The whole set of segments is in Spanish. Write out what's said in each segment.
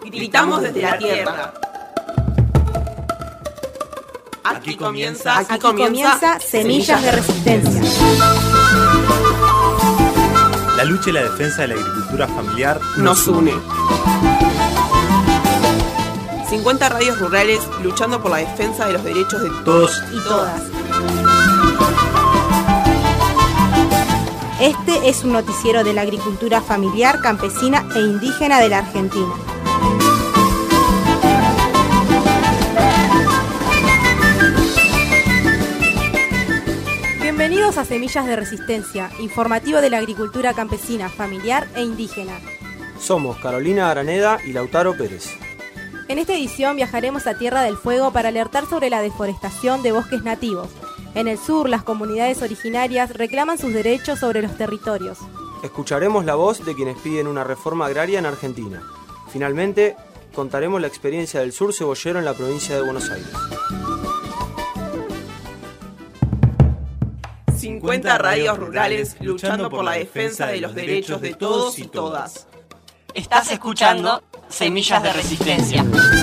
Gritamos desde la tierra. Aquí comienza Semillas de Resistencia. La lucha y la defensa de la agricultura familiar nos une. 50 radios rurales luchando por la defensa de los derechos de todos y todas. Este es un noticiero de la agricultura familiar, campesina e indígena de la Argentina. Bienvenidos a Semillas de Resistencia, informativo de la agricultura campesina, familiar e indígena. Somos Carolina Araneda y Lautaro Pérez. En esta edición viajaremos a Tierra del Fuego para alertar sobre la deforestación de bosques nativos. En el sur, las comunidades originarias reclaman sus derechos sobre los territorios. Escucharemos la voz de quienes piden una reforma agraria en Argentina. Finalmente, contaremos la experiencia del sur cebollero en la provincia de Buenos Aires. 50 radios rurales luchando por la defensa de los derechos de todos y todas. Estás escuchando Semillas de Resistencia.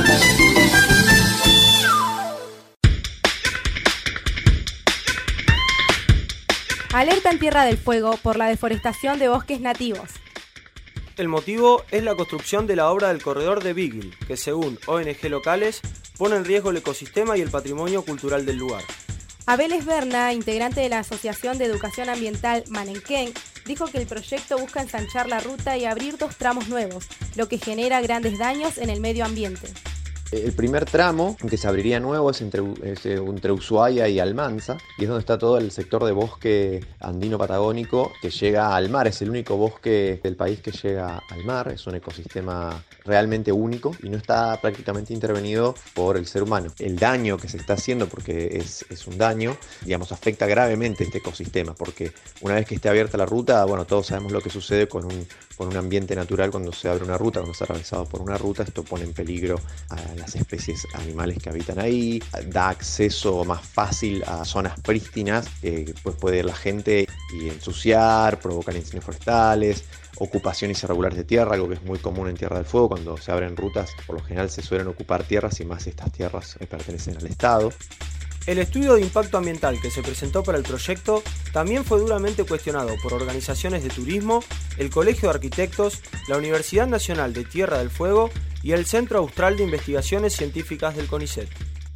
Alerta en Tierra del Fuego por la deforestación de bosques nativos. El motivo es la construcción de la obra del corredor de Beagle, que según ONG locales pone en riesgo el ecosistema y el patrimonio cultural del lugar. Abel Esberna, integrante de la Asociación de Educación Ambiental Manenquén, dijo que el proyecto busca ensanchar la ruta y abrir 2 tramos nuevos, lo que genera grandes daños en el medio ambiente. El primer tramo que se abriría nuevo es entre Ushuaia y Almanza, y es donde está todo el sector de bosque andino patagónico que llega al mar. Es el único bosque del país que llega al mar, es un ecosistema realmente único y no está prácticamente intervenido por el ser humano. El daño que se está haciendo, porque es un daño, digamos, afecta gravemente este ecosistema, porque una vez que esté abierta la ruta, bueno, todos sabemos lo que sucede con un ambiente natural cuando se abre una ruta, cuando está atravesado por una ruta. Esto pone en peligro a las especies animales que habitan ahí, da acceso más fácil a zonas prístinas que pues puede ir la gente y ensuciar, provocar incendios forestales, ocupaciones irregulares de tierra, algo que es muy común en Tierra del Fuego. Cuando se abren rutas, por lo general se suelen ocupar tierras, y más si estas tierras pertenecen al Estado. El estudio de impacto ambiental que se presentó para el proyecto también fue duramente cuestionado por organizaciones de turismo, el Colegio de Arquitectos, la Universidad Nacional de Tierra del Fuego y el Centro Austral de Investigaciones Científicas del CONICET.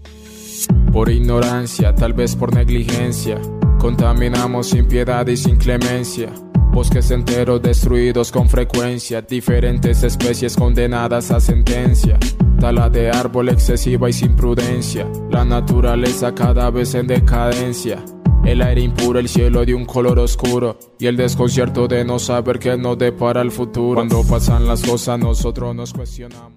Por ignorancia, tal vez por negligencia, contaminamos sin piedad y sin clemencia. Bosques enteros destruidos con frecuencia, diferentes especies condenadas a sentencia. Tala de árbol excesiva y sin prudencia, la naturaleza cada vez en decadencia. El aire impuro, el cielo de un color oscuro, y el desconcierto de no saber qué nos depara el futuro. Cuando pasan las cosas nosotros nos cuestionamos.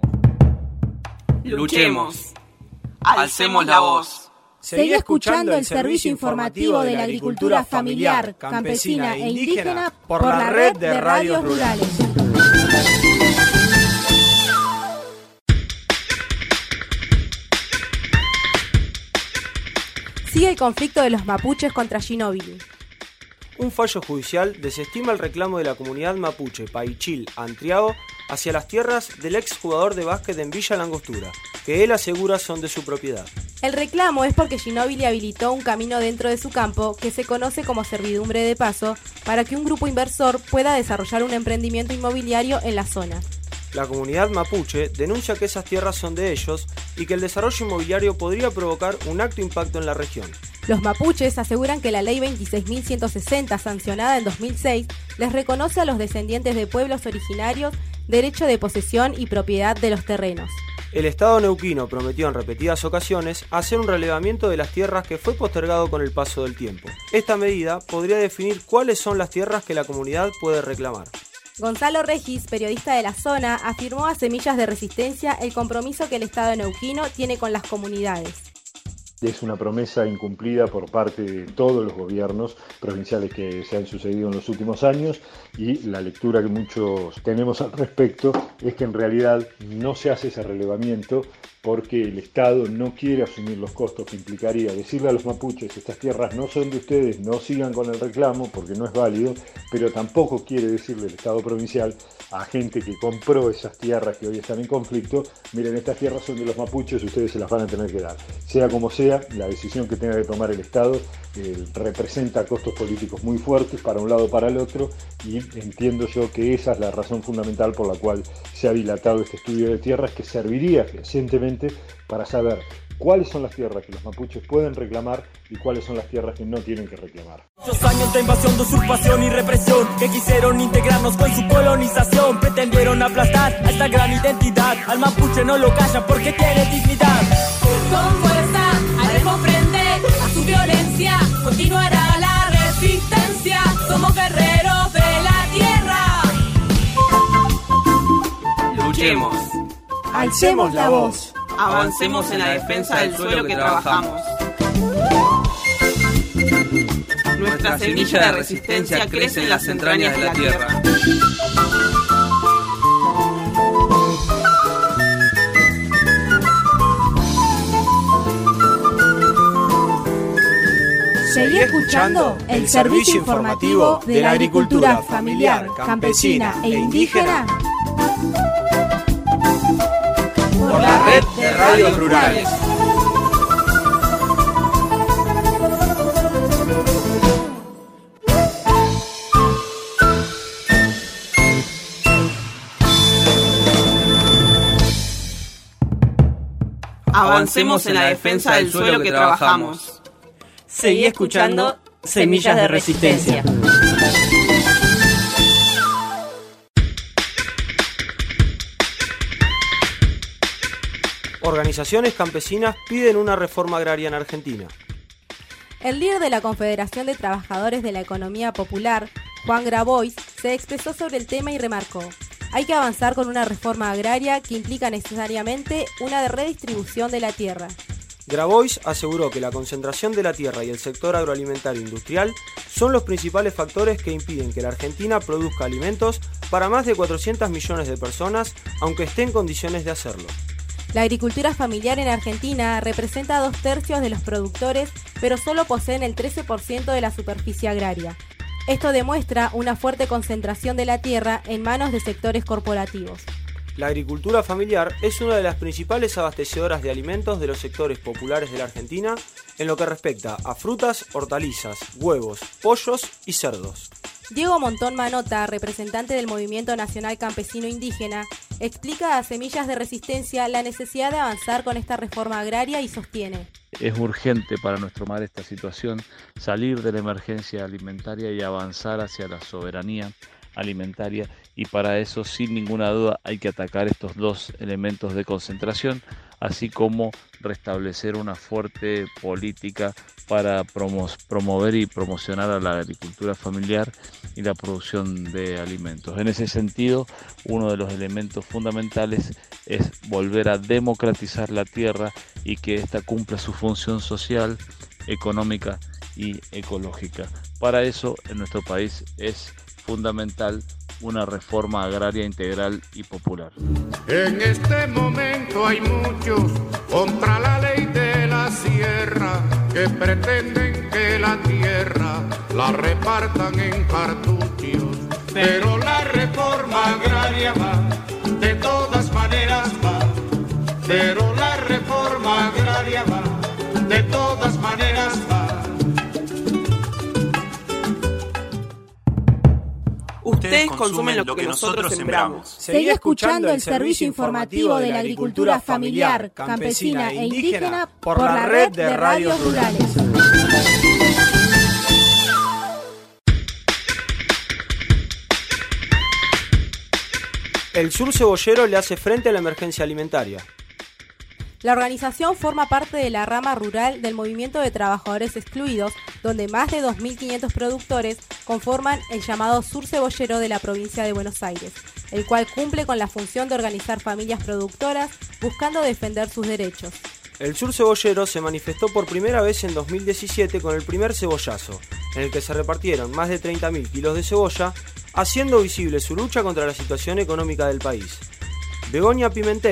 Luchemos, alcemos la voz. Sigue escuchando el servicio informativo de la agricultura familiar, campesina e indígena por la red de radios rurales. Sigue el conflicto de los mapuches contra Ginóbili. Un fallo judicial desestima el reclamo de la comunidad mapuche Paichil Antriago hacia las tierras del exjugador de básquet en Villa Langostura, que él asegura son de su propiedad. El reclamo es porque Ginóbili habilitó un camino dentro de su campo que se conoce como servidumbre de paso para que un grupo inversor pueda desarrollar un emprendimiento inmobiliario en la zona. La comunidad mapuche denuncia que esas tierras son de ellos y que el desarrollo inmobiliario podría provocar un alto impacto en la región. Los mapuches aseguran que la ley 26.160, sancionada en 2006, les reconoce a los descendientes de pueblos originarios derecho de posesión y propiedad de los terrenos. El Estado neuquino prometió en repetidas ocasiones hacer un relevamiento de las tierras que fue postergado con el paso del tiempo. Esta medida podría definir cuáles son las tierras que la comunidad puede reclamar. Gonzalo Regis, periodista de la zona, afirmó a Semillas de Resistencia el compromiso que el Estado neuquino tiene con las comunidades. Es una promesa incumplida por parte de todos los gobiernos provinciales que se han sucedido en los últimos años, y la lectura que muchos tenemos al respecto es que en realidad no se hace ese relevamiento porque el Estado no quiere asumir los costos que implicaría decirle a los mapuches: estas tierras no son de ustedes, no sigan con el reclamo porque no es válido, pero tampoco quiere decirle el Estado provincial a gente que compró esas tierras que hoy están en conflicto: miren, estas tierras son de los mapuches, ustedes se las van a tener que dar. Sea como sea, la decisión que tenga que tomar el Estado representa costos políticos muy fuertes para un lado o para el otro, y entiendo yo que esa es la razón fundamental por la cual se ha dilatado este estudio de tierras, que serviría fehacientemente para saber cuáles son las tierras que los mapuches pueden reclamar y cuáles son las tierras que no tienen que reclamar. Muchos años de invasión, de usurpación y represión, que quisieron integrarnos con su colonización, pretendieron aplastar a esta gran identidad. Al mapuche no lo callan porque tiene dignidad. Con fuerza haremos frente a su violencia, continuará la resistencia. Somos guerreros de la tierra. Luchemos. Alcemos la voz. Avancemos en la defensa del suelo que trabajamos. Nuestra semilla de resistencia crece en las entrañas de la tierra. Seguí escuchando el servicio informativo de la agricultura familiar, campesina e indígena Por la red de radios rurales. Avancemos en la defensa del suelo que trabajamos. Seguí escuchando Semillas de Resistencia. Organizaciones campesinas piden una reforma agraria en Argentina. El líder de la Confederación de Trabajadores de la Economía Popular, Juan Grabois, se expresó sobre el tema y remarcó: hay que avanzar con una reforma agraria que implica necesariamente una redistribución de la tierra. Grabois aseguró que la concentración de la tierra y el sector agroalimentario industrial son los principales factores que impiden que la Argentina produzca alimentos para más de 400 millones de personas, aunque esté en condiciones de hacerlo. La agricultura familiar en Argentina representa a 2/3 de los productores, pero solo poseen el 13% de la superficie agraria. Esto demuestra una fuerte concentración de la tierra en manos de sectores corporativos. La agricultura familiar es una de las principales abastecedoras de alimentos de los sectores populares de la Argentina en lo que respecta a frutas, hortalizas, huevos, pollos y cerdos. Diego Montón Manota, representante del Movimiento Nacional Campesino Indígena, explica a Semillas de Resistencia la necesidad de avanzar con esta reforma agraria y sostiene: es urgente para nuestro mar esta situación, salir de la emergencia alimentaria y avanzar hacia la soberanía alimentaria, y para eso sin ninguna duda hay que atacar estos dos elementos de concentración, así como restablecer una fuerte política para promover y promocionar a la agricultura familiar y la producción de alimentos. En ese sentido, uno de los elementos fundamentales es volver a democratizar la tierra y que ésta cumpla su función social, económica y ecológica. Para eso, en nuestro país es fundamental una reforma agraria integral y popular. En este momento hay muchos contra la ley de la sierra que pretenden que la tierra la repartan en cartuchos, pero la reforma agraria va, de todas maneras va, pero la reforma agraria va, de todas maneras va. Ustedes consumen lo que nosotros sembramos. Seguí escuchando el servicio informativo de la agricultura familiar, campesina e indígena por la red de radios rurales. El Sur Cebollero le hace frente a la emergencia alimentaria. La organización forma parte de la rama rural del Movimiento de Trabajadores Excluidos, donde más de 2.500 productores conforman el llamado Sur Cebollero de la provincia de Buenos Aires, el cual cumple con la función de organizar familias productoras buscando defender sus derechos. El Sur Cebollero se manifestó por primera vez en 2017 con el primer cebollazo, en el que se repartieron más de 30.000 kilos de cebolla, haciendo visible su lucha contra la situación económica del país. Begoña Pimentel,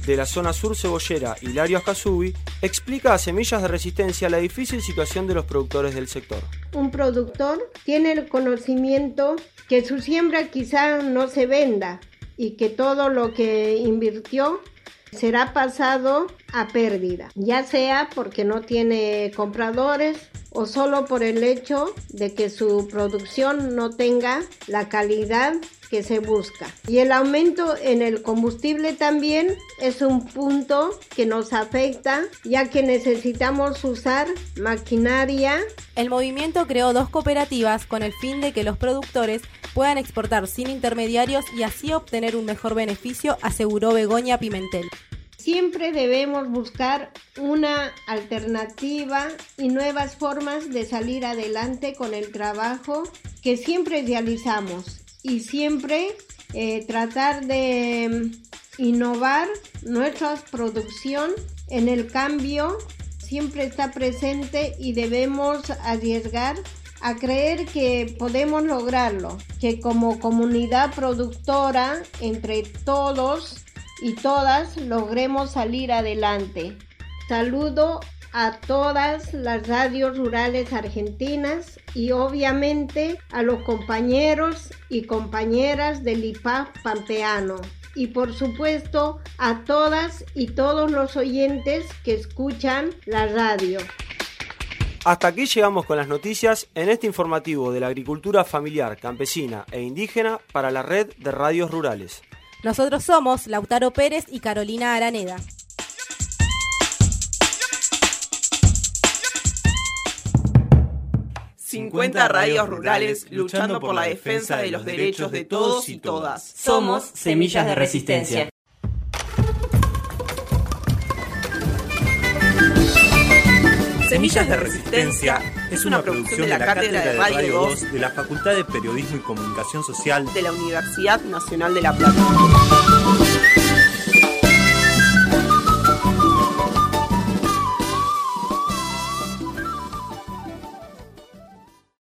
de la zona sur cebollera, Hilario Ascasubi, explica a Semillas de Resistencia la difícil situación de los productores del sector. Un productor tiene el conocimiento que su siembra quizá no se venda y que todo lo que invirtió será pasado a pérdida, ya sea porque no tiene compradores o solo por el hecho de que su producción no tenga la calidad que se busca. Y el aumento en el combustible también es un punto que nos afecta, ya que necesitamos usar maquinaria. El movimiento creó 2 cooperativas con el fin de que los productores puedan exportar sin intermediarios y así obtener un mejor beneficio, aseguró Begoña Pimentel. Siempre debemos buscar una alternativa y nuevas formas de salir adelante con el trabajo que siempre realizamos y siempre tratar de innovar nuestra producción. En el cambio siempre está presente y debemos arriesgar a creer que podemos lograrlo, que como comunidad productora entre todos y todas logremos salir adelante. Saludo a todas las radios rurales argentinas y obviamente a los compañeros y compañeras del IPAF pampeano y por supuesto a todas y todos los oyentes que escuchan la radio. Hasta aquí llegamos con las noticias en este informativo de la agricultura familiar, campesina e indígena para la red de radios rurales. Nosotros somos Lautaro Pérez y Carolina Araneda. ¡50 radios rurales luchando por la defensa de los derechos de todos y todas! Somos Semillas de Resistencia. Semillas de Resistencia es una producción de la Cátedra de Radio 2 de la Facultad de Periodismo y Comunicación Social de la Universidad Nacional de La Plata.